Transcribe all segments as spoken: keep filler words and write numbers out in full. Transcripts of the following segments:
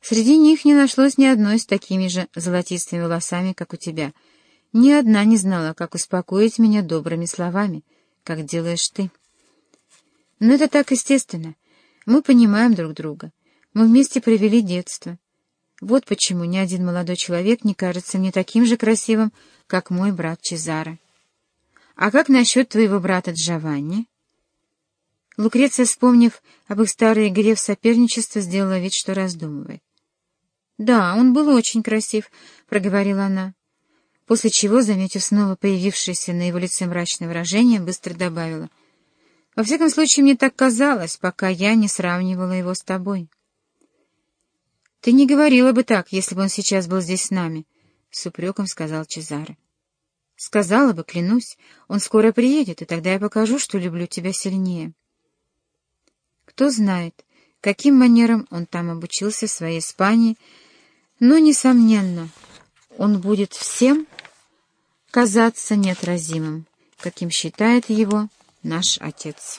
Среди них не нашлось ни одной с такими же золотистыми волосами, как у тебя. Ни одна не знала, как успокоить меня добрыми словами, как делаешь ты. Но это так естественно. Мы понимаем друг друга. Мы вместе провели детство. Вот почему ни один молодой человек не кажется мне таким же красивым, как мой брат Чезаро. А как насчет твоего брата Джованни? Лукреция, вспомнив об их старой игре в соперничество, сделала вид, что раздумывает. «Да, он был очень красив», — проговорила она, после чего, заметив снова появившееся на его лице мрачное выражение, быстро добавила: «Во всяком случае, мне так казалось, пока я не сравнивала его с тобой». «Ты не говорила бы так, если бы он сейчас был здесь с нами», — с упреком сказал Чезаро. «Сказала бы, клянусь, он скоро приедет, и тогда я покажу, что люблю тебя сильнее». Кто знает, каким манерам он там обучился в своей Испании, но, несомненно, он будет всем казаться неотразимым, каким считает его наш отец.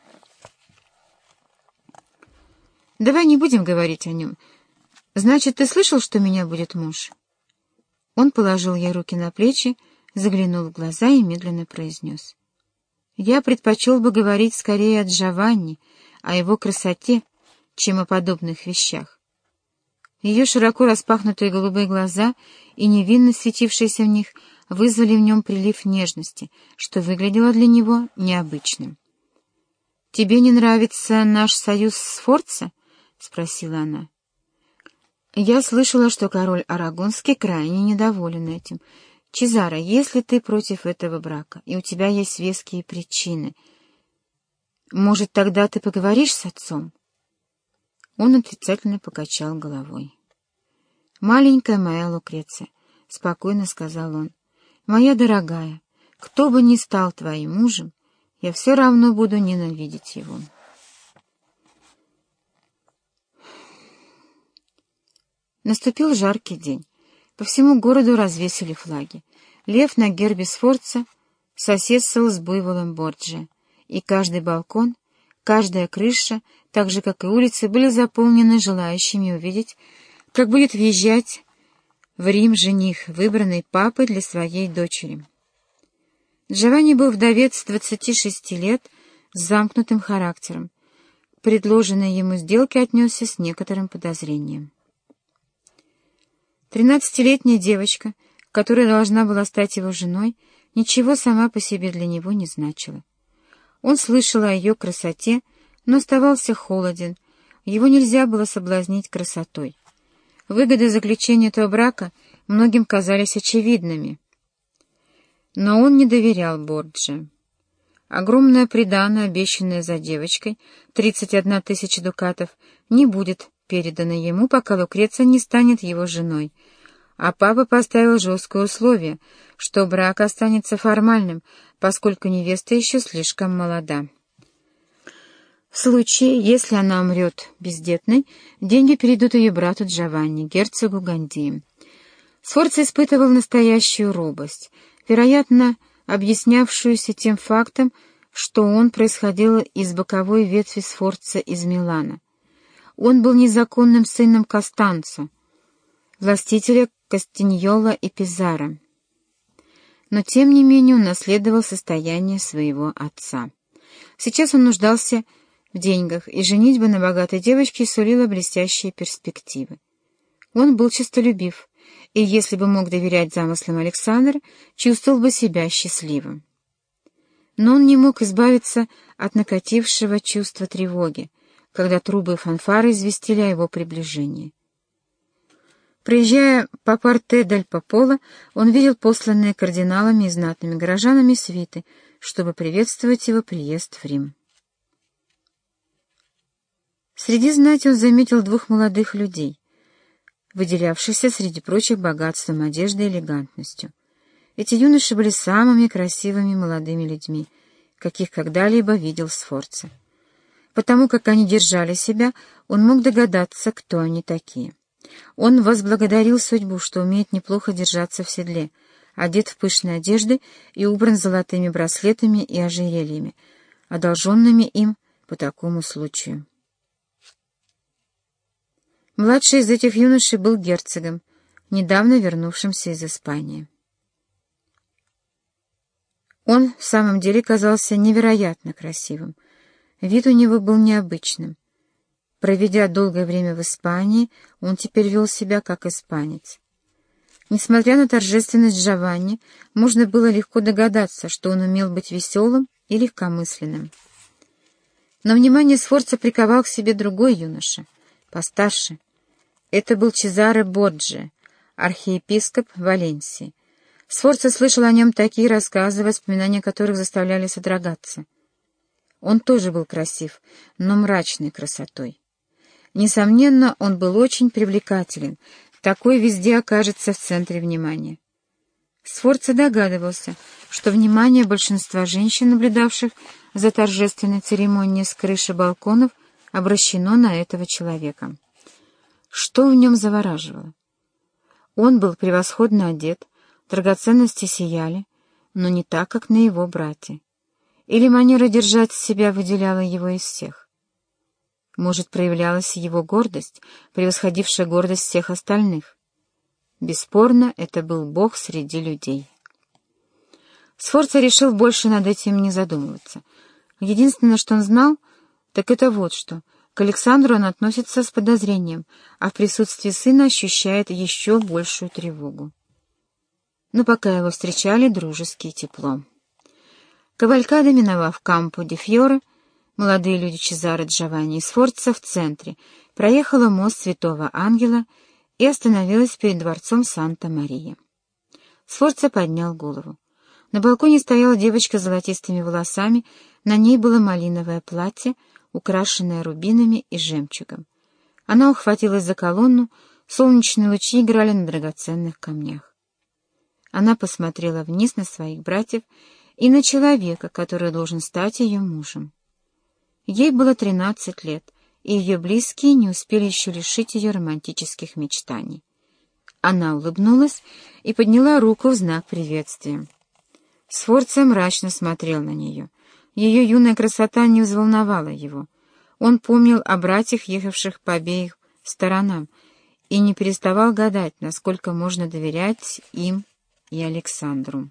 «Давай не будем говорить о нем. Значит, ты слышал, что у меня будет муж?» Он положил ей руки на плечи, заглянул в глаза и медленно произнес: «Я предпочел бы говорить скорее о Джованни, о его красоте, чем о подобных вещах». Ее широко распахнутые голубые глаза и невинно светившиеся в них вызвали в нем прилив нежности, что выглядело для него необычным. «Тебе не нравится наш союз с Сфорца?» — спросила она. «Я слышала, что король Арагонский крайне недоволен этим. Чезаро, если ты против этого брака, и у тебя есть веские причины, может, тогда ты поговоришь с отцом?» Он отрицательно покачал головой. «Маленькая моя Лукреция», — спокойно сказал он, — «моя дорогая, кто бы ни стал твоим мужем, я все равно буду ненавидеть его». Наступил жаркий день. По всему городу развесили флаги. Лев на гербе Сфорца соседствовал с буйволом Борджиа, и каждый балкон, каждая крыша, так же, как и улицы, были заполнены желающими увидеть, как будет въезжать в Рим жених, выбранный папой для своей дочери. Джованни был вдовец двадцати шести лет с замкнутым характером. К предложенной ему сделке отнесся с некоторым подозрением. Тринадцатилетняя девочка, которая должна была стать его женой, ничего сама по себе для него не значила. Он слышал о ее красоте, но оставался холоден, его нельзя было соблазнить красотой. Выгоды заключения этого брака многим казались очевидными. Но он не доверял Борджиа. Огромное приданое, обещанное за девочкой, тридцать одна тысяча дукатов, не будет передано ему, пока Лукреция не станет его женой, а папа поставил жесткое условие, что брак останется формальным, поскольку невеста еще слишком молода. В случае, если она умрет бездетной, деньги перейдут ее брату Джованни, герцогу Гандии. Сфорца испытывал настоящую робость, вероятно, объяснявшуюся тем фактом, что он происходил из боковой ветви Сфорца из Милана. Он был незаконным сыном Костанцо, властителя Кастиньола и Пизаро. Но, тем не менее, он наследовал состояние своего отца. Сейчас он нуждался в деньгах, и женитьба на богатой девочке сулила блестящие перспективы. Он был честолюбив, и если бы мог доверять замыслам Александра, чувствовал бы себя счастливым. Но он не мог избавиться от накатившего чувства тревоги, когда трубы и фанфары известили о его приближении. Проезжая по Порте-дель-Пополо, он видел посланные кардиналами и знатными горожанами свиты, чтобы приветствовать его приезд в Рим. Среди знати он заметил двух молодых людей, выделявшихся среди прочих богатством одежды и элегантностью. Эти юноши были самыми красивыми молодыми людьми, каких когда-либо видел Сфорца. Потому как они держали себя, он мог догадаться, кто они такие. Он возблагодарил судьбу, что умеет неплохо держаться в седле, одет в пышные одежды и убран золотыми браслетами и ожерельями, одолженными им по такому случаю. Младший из этих юношей был герцогом, недавно вернувшимся из Испании. Он в самом деле казался невероятно красивым. Вид у него был необычным. Проведя долгое время в Испании, он теперь вел себя как испанец. Несмотря на торжественность Джованни, можно было легко догадаться, что он умел быть веселым и легкомысленным. Но внимание Сфорца приковал к себе другой юноша, постарше. Это был Чезаре Борджиа, архиепископ Валенсии. Сфорца слышал о нем такие рассказы, воспоминания которых заставляли содрогаться. Он тоже был красив, но мрачной красотой. Несомненно, он был очень привлекателен, такой везде окажется в центре внимания. Сфорца догадывался, что внимание большинства женщин, наблюдавших за торжественной церемонией с крыши балконов, обращено на этого человека. Что в нем завораживало? Он был превосходно одет, драгоценности сияли, но не так, как на его брате. Или манера держать себя выделяла его из всех? Может, проявлялась его гордость, превосходившая гордость всех остальных? Бесспорно, это был Бог среди людей. Сфорца решил больше над этим не задумываться. Единственное, что он знал, так это вот что. К Александру он относится с подозрением, а в присутствии сына ощущает еще большую тревогу. Но пока его встречали дружески и тепло. Кавалькада, миновав Кампо-де-Фьоре, молодые люди Чезаре, Джованни и Сфорца в центре, проехала мост Святого Ангела и остановилась перед дворцом Санта-Мария. Сфорца поднял голову. На балконе стояла девочка с золотистыми волосами, на ней было малиновое платье, украшенное рубинами и жемчугом. Она ухватилась за колонну, солнечные лучи играли на драгоценных камнях. Она посмотрела вниз на своих братьев и на человека, который должен стать ее мужем. Ей было тринадцать лет, и ее близкие не успели еще лишить ее романтических мечтаний. Она улыбнулась и подняла руку в знак приветствия. Сфорца мрачно смотрел на нее. Ее юная красота не взволновала его. Он помнил о братьях, ехавших по обеим сторонам, и не переставал гадать, насколько можно доверять им и Александру.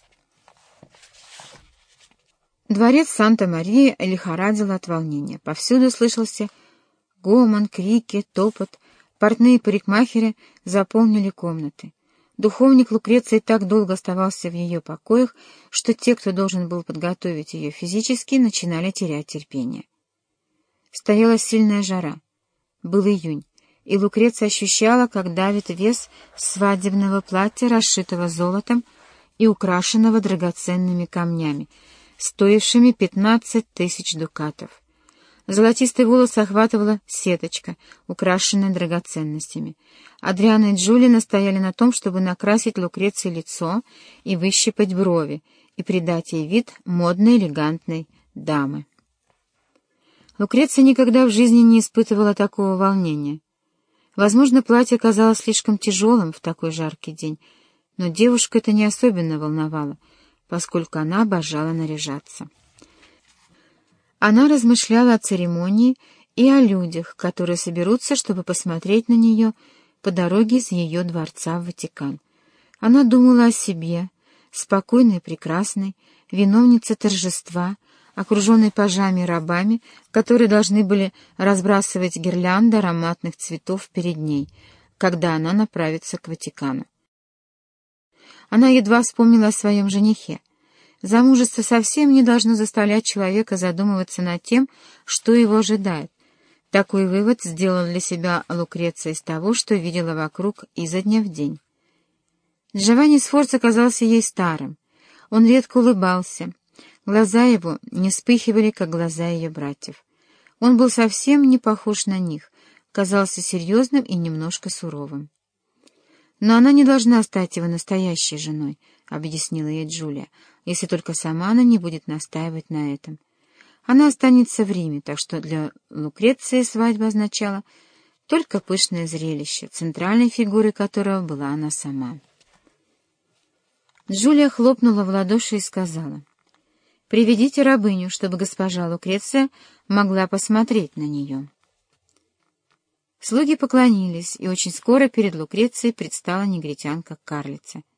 Дворец Санта-Мария лихорадил от волнения. Повсюду слышался гомон, крики, топот. Портные парикмахеры заполнили комнаты. Духовник Лукреции так долго оставался в ее покоях, что те, кто должен был подготовить ее физически, начинали терять терпение. Стояла сильная жара. Был июнь, и Лукреция ощущала, как давит вес свадебного платья, расшитого золотом и украшенного драгоценными камнями, стоившими пятнадцать тысяч дукатов. Золотистые волосы охватывала сеточка, украшенная драгоценностями. Адриана и Джулия настояли на том, чтобы накрасить Лукреции лицо и выщипать брови, и придать ей вид модной элегантной дамы. Лукреция никогда в жизни не испытывала такого волнения. Возможно, платье казалось слишком тяжелым в такой жаркий день, но девушку это не особенно волновало, поскольку она обожала наряжаться. Она размышляла о церемонии и о людях, которые соберутся, чтобы посмотреть на нее по дороге из ее дворца в Ватикан. Она думала о себе, спокойной и прекрасной, виновнице торжества, окруженной пажами и рабами, которые должны были разбрасывать гирлянды ароматных цветов перед ней, когда она направится к Ватикану. Она едва вспомнила о своем женихе. Замужество совсем не должно заставлять человека задумываться над тем, что его ожидает. Такой вывод сделала для себя Лукреция из того, что видела вокруг изо дня в день. Джованни Сфорца казался ей старым. Он редко улыбался. Глаза его не вспыхивали, как глаза ее братьев. Он был совсем не похож на них, казался серьезным и немножко суровым. «Но она не должна стать его настоящей женой», — объяснила ей Джулия, «если только сама она не будет настаивать на этом. Она останется в Риме, так что для Лукреции свадьба означала только пышное зрелище, центральной фигурой которого была она сама». Джулия хлопнула в ладоши и сказала: «Приведите рабыню, чтобы госпожа Лукреция могла посмотреть на нее». Слуги поклонились, и очень скоро перед Лукрецией предстала негритянка-карлица.